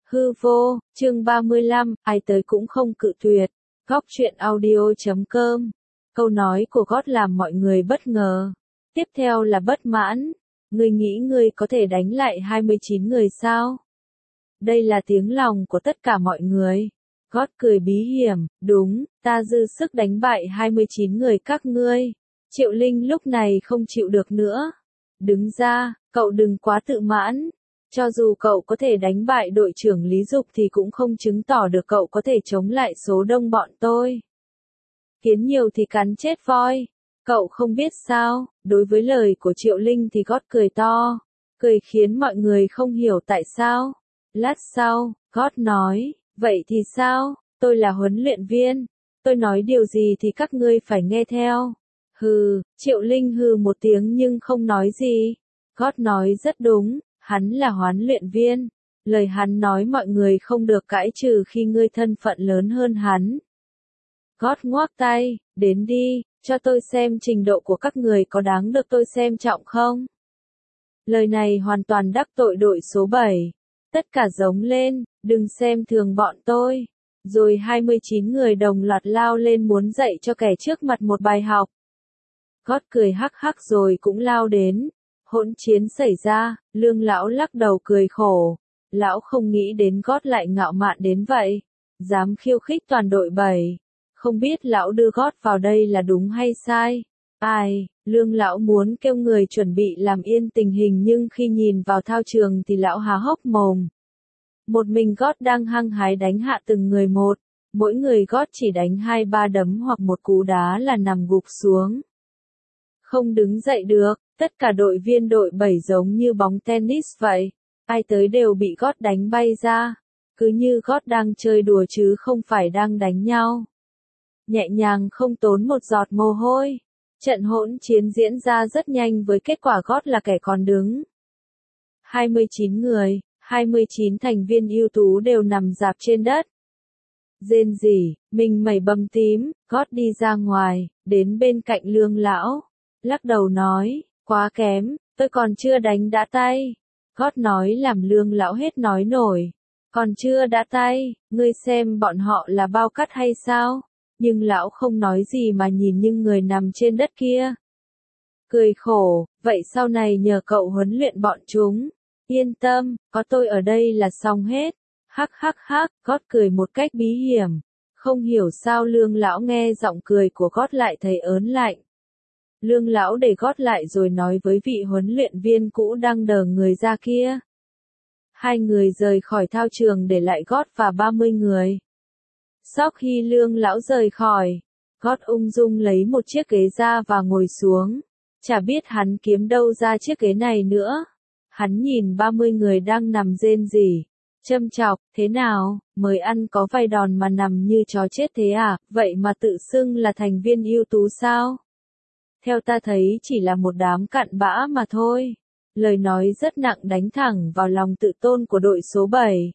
Hư vô, chương 35, ai tới cũng không cự tuyệt. Góc truyện audio.com. Câu nói của God làm mọi người bất ngờ. Tiếp theo là bất mãn. Ngươi nghĩ ngươi có thể đánh lại 29 người sao? Đây là tiếng lòng của tất cả mọi người. God cười bí hiểm, đúng, ta dư sức đánh bại 29 người các ngươi. Triệu Linh lúc này không chịu được nữa. Đứng ra, cậu đừng quá tự mãn. Cho dù cậu có thể đánh bại đội trưởng Lý Dục thì cũng không chứng tỏ được cậu có thể chống lại số đông bọn tôi. Kiến nhiều thì cắn chết voi. Cậu không biết sao, đối với lời của Triệu Linh thì God cười to. Cười khiến mọi người không hiểu tại sao. Lát sau, God nói, vậy thì sao, tôi là huấn luyện viên. Tôi nói điều gì thì các ngươi phải nghe theo. Hừ, Triệu Linh hừ một tiếng nhưng không nói gì. God nói rất đúng. Hắn là huấn luyện viên. Lời hắn nói mọi người không được cãi trừ khi ngươi thân phận lớn hơn hắn. God ngoác tay, đến đi, cho tôi xem trình độ của các người có đáng được tôi xem trọng không? Lời này hoàn toàn đắc tội đội số 7. Tất cả giống lên, đừng xem thường bọn tôi. Rồi 29 người đồng loạt lao lên muốn dạy cho kẻ trước mặt một bài học. God cười hắc hắc rồi cũng lao đến. Hỗn chiến xảy ra, Lương lão lắc đầu cười khổ. Lão không nghĩ đến God lại ngạo mạn đến vậy. Dám khiêu khích toàn đội 7. Không biết lão đưa God vào đây là đúng hay sai. Ai, Lương lão muốn kêu người chuẩn bị làm yên tình hình nhưng khi nhìn vào thao trường thì lão há hốc mồm. Một mình God đang hăng hái đánh hạ từng người một. Mỗi người God chỉ đánh 2-3 đấm hoặc một cú đá là nằm gục xuống. Không đứng dậy được. Tất cả đội viên đội 7 giống như bóng tennis vậy. Ai tới đều bị God đánh bay ra. Cứ như God đang chơi đùa chứ không phải đang đánh nhau. Nhẹ nhàng không tốn một giọt mồ hôi. Trận hỗn chiến diễn ra rất nhanh với kết quả God là kẻ còn đứng. 29 người, 29 thành viên ưu tú đều nằm rạp trên đất. Rên rỉ, mình mẩy bầm tím, God đi ra ngoài, đến bên cạnh Lương lão. Lắc đầu nói. Quá kém, tôi còn chưa đánh đã tay. God nói làm Lương lão hết nói nổi. Còn chưa đã tay, ngươi xem bọn họ là bao cắt hay sao? Nhưng lão không nói gì mà nhìn những người nằm trên đất kia. Cười khổ, vậy sau này nhờ cậu huấn luyện bọn chúng. Yên tâm, có tôi ở đây là xong hết. Hắc hắc hắc, God cười một cách bí hiểm. Không hiểu sao Lương lão nghe giọng cười của God lại thấy ớn lạnh. Lương lão để God lại rồi nói với vị huấn luyện viên cũ đang đờ người ra kia. Hai người rời khỏi thao trường để lại God và 30 người. Sau khi Lương lão rời khỏi, God ung dung lấy một chiếc ghế ra và ngồi xuống. Chả biết hắn kiếm đâu ra chiếc ghế này nữa. Hắn nhìn 30 người đang nằm rên rỉ. Châm chọc, thế nào, mới ăn có vài đòn mà nằm như chó chết thế à, vậy mà tự xưng là thành viên ưu tú sao? Theo ta thấy chỉ là một đám cặn bã mà thôi. Lời nói rất nặng đánh thẳng vào lòng tự tôn của đội số 7.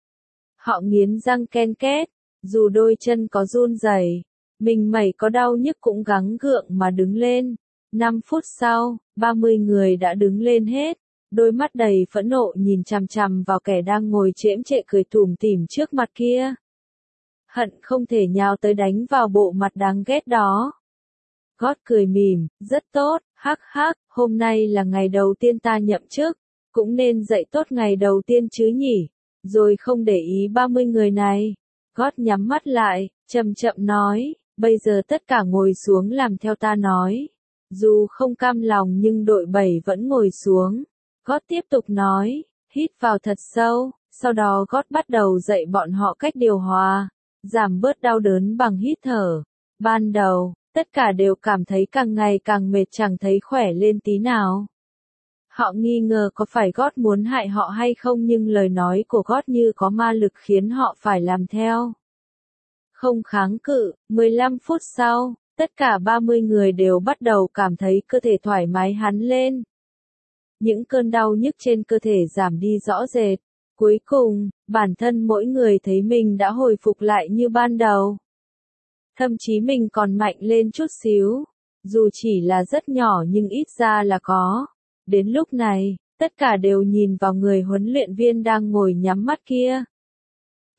Họ nghiến răng ken két, dù đôi chân có run rẩy, mình mẩy có đau nhức cũng gắng gượng mà đứng lên. 5 phút sau, 30 người đã đứng lên hết, đôi mắt đầy phẫn nộ nhìn chằm chằm vào kẻ đang ngồi chễm chệ cười tủm tỉm trước mặt kia. Hận không thể nhào tới đánh vào bộ mặt đáng ghét đó. God cười mỉm, rất tốt, hắc hắc, hôm nay là ngày đầu tiên ta nhậm chức, cũng nên dạy tốt ngày đầu tiên chứ nhỉ, rồi không để ý 30 người này. God nhắm mắt lại, chậm chậm nói, bây giờ tất cả ngồi xuống làm theo ta nói. Dù không cam lòng nhưng đội 7 vẫn ngồi xuống. God tiếp tục nói, hít vào thật sâu, sau đó God bắt đầu dạy bọn họ cách điều hòa, giảm bớt đau đớn bằng hít thở. Ban đầu, tất cả đều cảm thấy càng ngày càng mệt chẳng thấy khỏe lên tí nào. Họ nghi ngờ có phải God muốn hại họ hay không nhưng lời nói của God như có ma lực khiến họ phải làm theo. Không kháng cự, 15 phút sau, tất cả 30 người đều bắt đầu cảm thấy cơ thể thoải mái hẳn lên. Những cơn đau nhức trên cơ thể giảm đi rõ rệt. Cuối cùng, bản thân mỗi người thấy mình đã hồi phục lại như ban đầu. Thậm chí mình còn mạnh lên chút xíu. Dù chỉ là rất nhỏ nhưng ít ra là có. Đến lúc này, tất cả đều nhìn vào người huấn luyện viên đang ngồi nhắm mắt kia.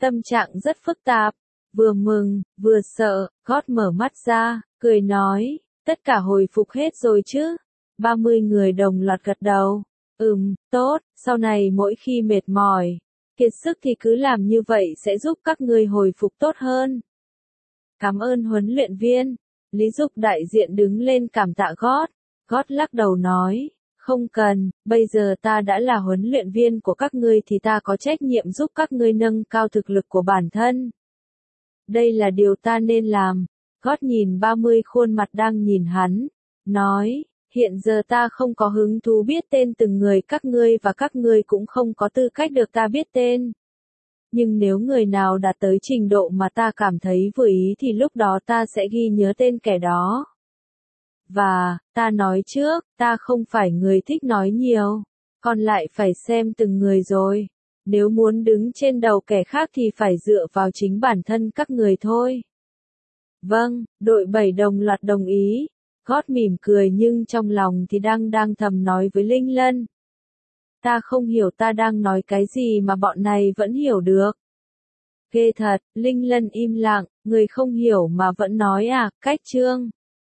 Tâm trạng rất phức tạp, vừa mừng, vừa sợ, gót mở mắt ra, cười nói, tất cả hồi phục hết rồi chứ? 30 người đồng loạt gật đầu. Tốt, sau này mỗi khi mệt mỏi, kiệt sức thì cứ làm như vậy sẽ giúp các ngươi hồi phục tốt hơn. Cảm ơn huấn luyện viên. Lý Dục đại diện đứng lên cảm tạ gót. Gót lắc đầu nói, không cần, bây giờ ta đã là huấn luyện viên của các ngươi thì ta có trách nhiệm giúp các ngươi nâng cao thực lực của bản thân. Đây là điều ta nên làm. Gót nhìn 30 khuôn mặt đang nhìn hắn, nói, hiện giờ ta không có hứng thú biết tên từng người các ngươi và các ngươi cũng không có tư cách được ta biết tên. Nhưng nếu người nào đạt tới trình độ mà ta cảm thấy vừa ý thì lúc đó ta sẽ ghi nhớ tên kẻ đó. Và, ta nói trước, ta không phải người thích nói nhiều, còn lại phải xem từng người rồi. Nếu muốn đứng trên đầu kẻ khác thì phải dựa vào chính bản thân các người thôi. Vâng, đội 7 đồng loạt đồng ý. Gót mỉm cười nhưng trong lòng thì đang thầm nói với Linh Lân. Ta không hiểu ta đang nói cái gì mà bọn này vẫn hiểu được. Ghê thật, Linh Lân im lặng, người không hiểu mà vẫn nói à, cách chương.